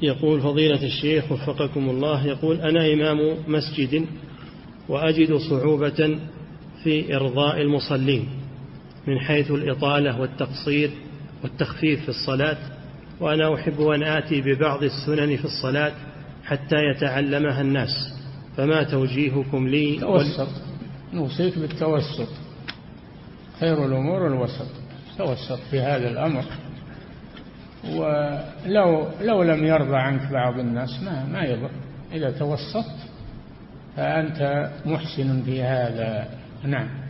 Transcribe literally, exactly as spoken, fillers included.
يقول فضيلة الشيخ وفقكم الله، يقول أنا إمام مسجد وأجد صعوبة في إرضاء المصلين من حيث الإطالة والتقصير والتخفيف في الصلاة، وأنا أحب أن آتي ببعض السنن في الصلاة حتى يتعلمها الناس، فما توجيهكم لي؟ توسط، نوصيك بالتوسط، خير الأمور الوسط، توسط في هذا الأمر. ولو لو لم يرضى عنك بعض الناس ما ما يضر، إذا توسطت فأنت محسن في هذا. نعم.